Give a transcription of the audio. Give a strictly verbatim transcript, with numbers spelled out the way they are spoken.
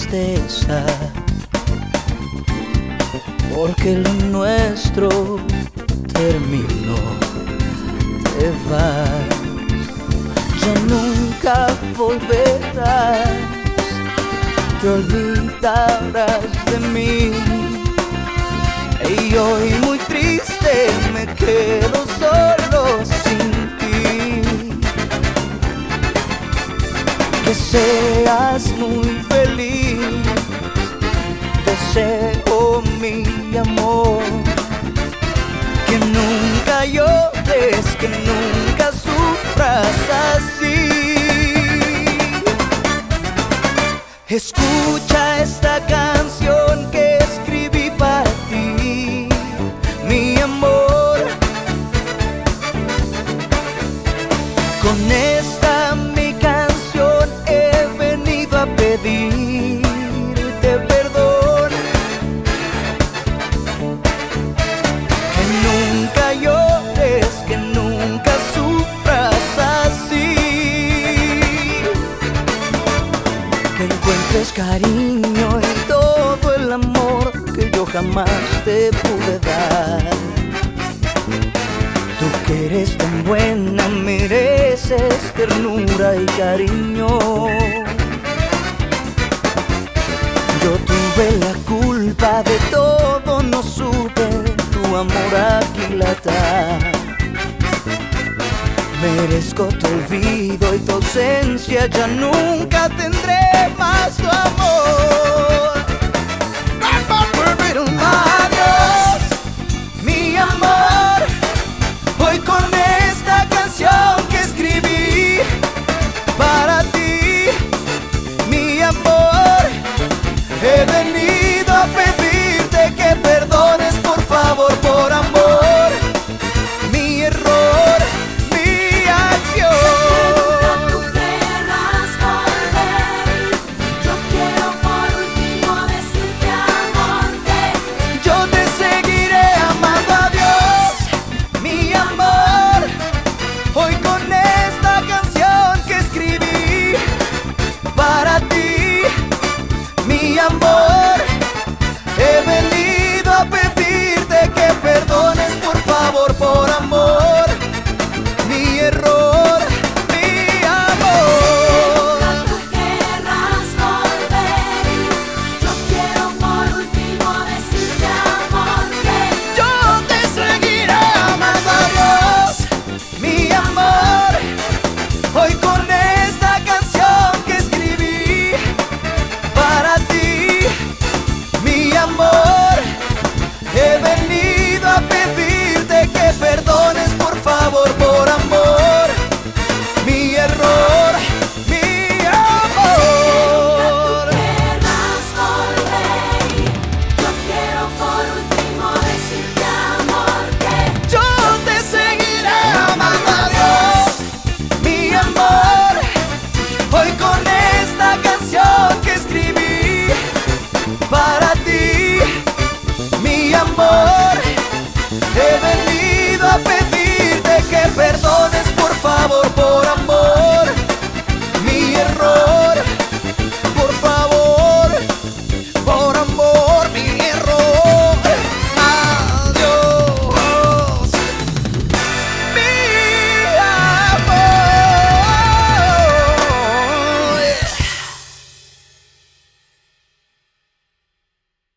tristeza, porque lo nuestro terminó. Te vas, ya nunca volverás, te olvidarás de mí. Y hoy muy triste me quedo solo sin ti. Que seas muy feliz, deseo mi amor. Que nunca llores, que nunca sufras así. Escucha esta canción que escribí para ti, mi amor. Con esta mi canción he venido a pedirte perdón. Que nunca llores, que nunca sufras así. Que encuentres cariño y todo el amor que yo jamás te pude dar. Tú que eres tan buena mereces ternura y cariño. Yo tuve la culpa de todo, no supe tu amor aquilatar. Merezco tu olvido y tu ausencia, ya nunca tendré más tu amor. Pero más